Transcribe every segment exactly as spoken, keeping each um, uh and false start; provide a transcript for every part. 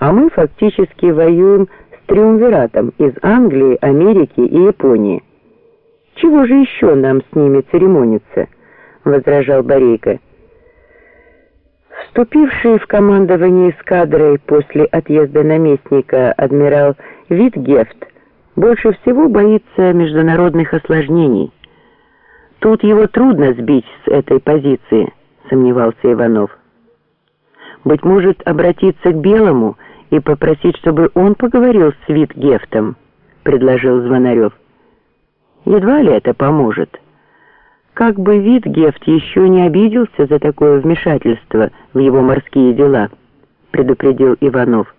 а мы фактически воюем с триумвиратом из Англии, Америки и Японии. Чего же еще нам с ними церемониться?» — возражал Борейко. Вступивший в командование эскадрой после отъезда наместника адмирал Витгефт больше всего боится международных осложнений. «Тут его трудно сбить с этой позиции», — сомневался Иванов. «Быть может, обратиться к Белому и попросить, чтобы он поговорил с Витгефтом», — предложил Звонарев. «Едва ли это поможет. Как бы Витгефт еще не обиделся за такое вмешательство в его морские дела», — предупредил Иванов.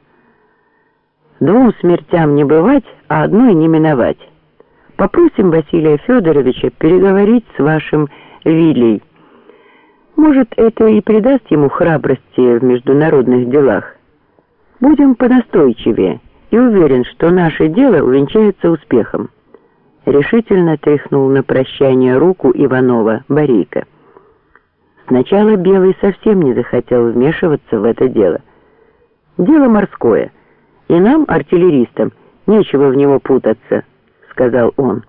«Двум смертям не бывать, а одной не миновать. Попросим Василия Федоровича переговорить с вашим Вилей. Может, это и придаст ему храбрости в международных делах. Будем понастойчивее, и уверен, что наше дело увенчается успехом», — решительно тряхнул на прощание руку Иванова Борейко. Сначала Белый совсем не захотел вмешиваться в это дело. «Дело морское, и нам, артиллеристам, нечего в него путаться», — сказал он.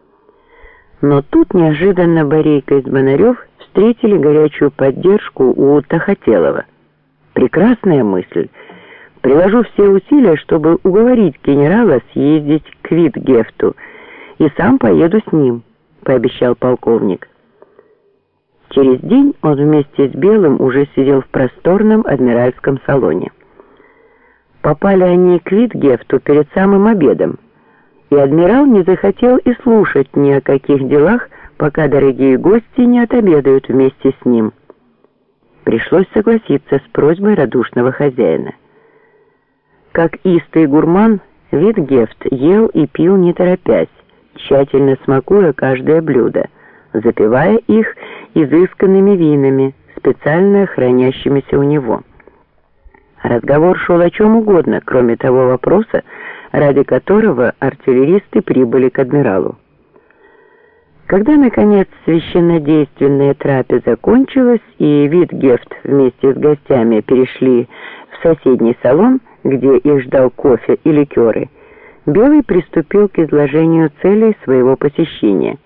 Но тут неожиданно Борейко и Звонарев встретили горячую поддержку у Тахателова. «Прекрасная мысль. Приложу все усилия, чтобы уговорить генерала съездить к Витгефту, и сам поеду с ним», — пообещал полковник. Через день он вместе с Белым уже сидел в просторном адмиральском салоне. Попали они к Витгефту перед самым обедом, и адмирал не захотел и слушать ни о каких делах, пока дорогие гости не отобедают вместе с ним. Пришлось согласиться с просьбой радушного хозяина. Как истый гурман, Витгефт ел и пил не торопясь, тщательно смакуя каждое блюдо, запивая их изысканными винами, специально хранящимися у него. Разговор шел о чем угодно, кроме того вопроса, ради которого артиллеристы прибыли к адмиралу. Когда, наконец, священнодейственная трапеза кончилась, и Витгефт вместе с гостями перешли в соседний салон, где их ждал кофе и ликеры, Белый приступил к изложению целей своего посещения.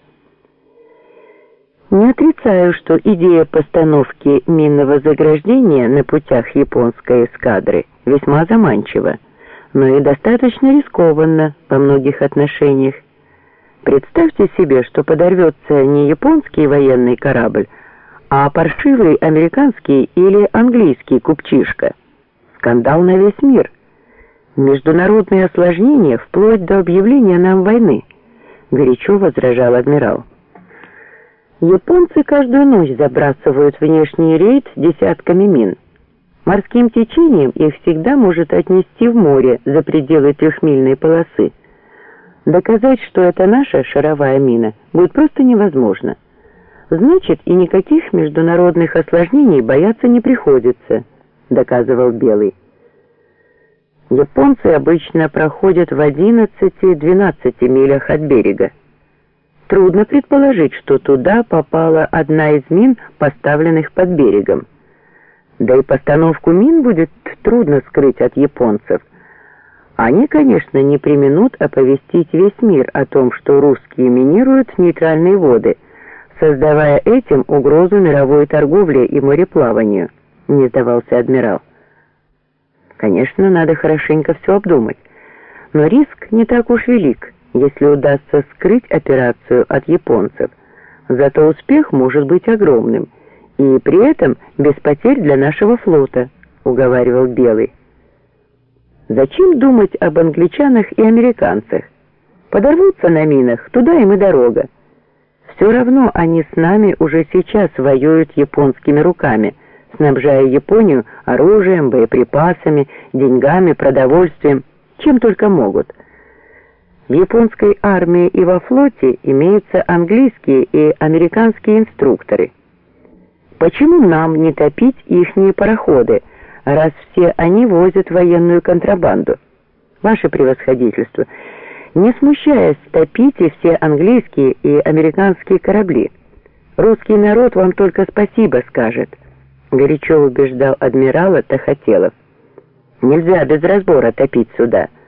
«Не отрицаю, что идея постановки минного заграждения на путях японской эскадры весьма заманчива, но и достаточно рискованна во многих отношениях. Представьте себе, что подорвется не японский военный корабль, а паршивый американский или английский купчишка. Скандал на весь мир. Международные осложнения вплоть до объявления нам войны», — горячо возражал адмирал. «Японцы каждую ночь забрасывают внешний рейд десятками мин. Морским течением их всегда может отнести в море за пределы трехмильной полосы. Доказать, что это наша шаровая мина, будет просто невозможно. Значит, и никаких международных осложнений бояться не приходится», — доказывал Белый. «Японцы обычно проходят в одиннадцати-двенадцати милях от берега. Трудно предположить, что туда попала одна из мин, поставленных под берегом. Да и постановку мин будет трудно скрыть от японцев. Они, конечно, не преминут оповестить весь мир о том, что русские минируют нейтральные воды, создавая этим угрозу мировой торговле и мореплаванию», — не сдавался адмирал. «Конечно, надо хорошенько все обдумать, но риск не так уж велик, если удастся скрыть операцию от японцев. Зато успех может быть огромным, и при этом без потерь для нашего флота», — уговаривал Белый. «Зачем думать об англичанах и американцах? Подорвутся на минах, туда им и дорога. Все равно они с нами уже сейчас воюют японскими руками, снабжая Японию оружием, боеприпасами, деньгами, продовольствием, чем только могут. В японской армии и во флоте имеются английские и американские инструкторы. Почему нам не топить ихние пароходы, раз все они возят военную контрабанду? Ваше превосходительство, не смущаясь, топите все английские и американские корабли. Русский народ вам только спасибо скажет», — горячо убеждал адмирала Тахателов. Нельзя без разбора топить суда.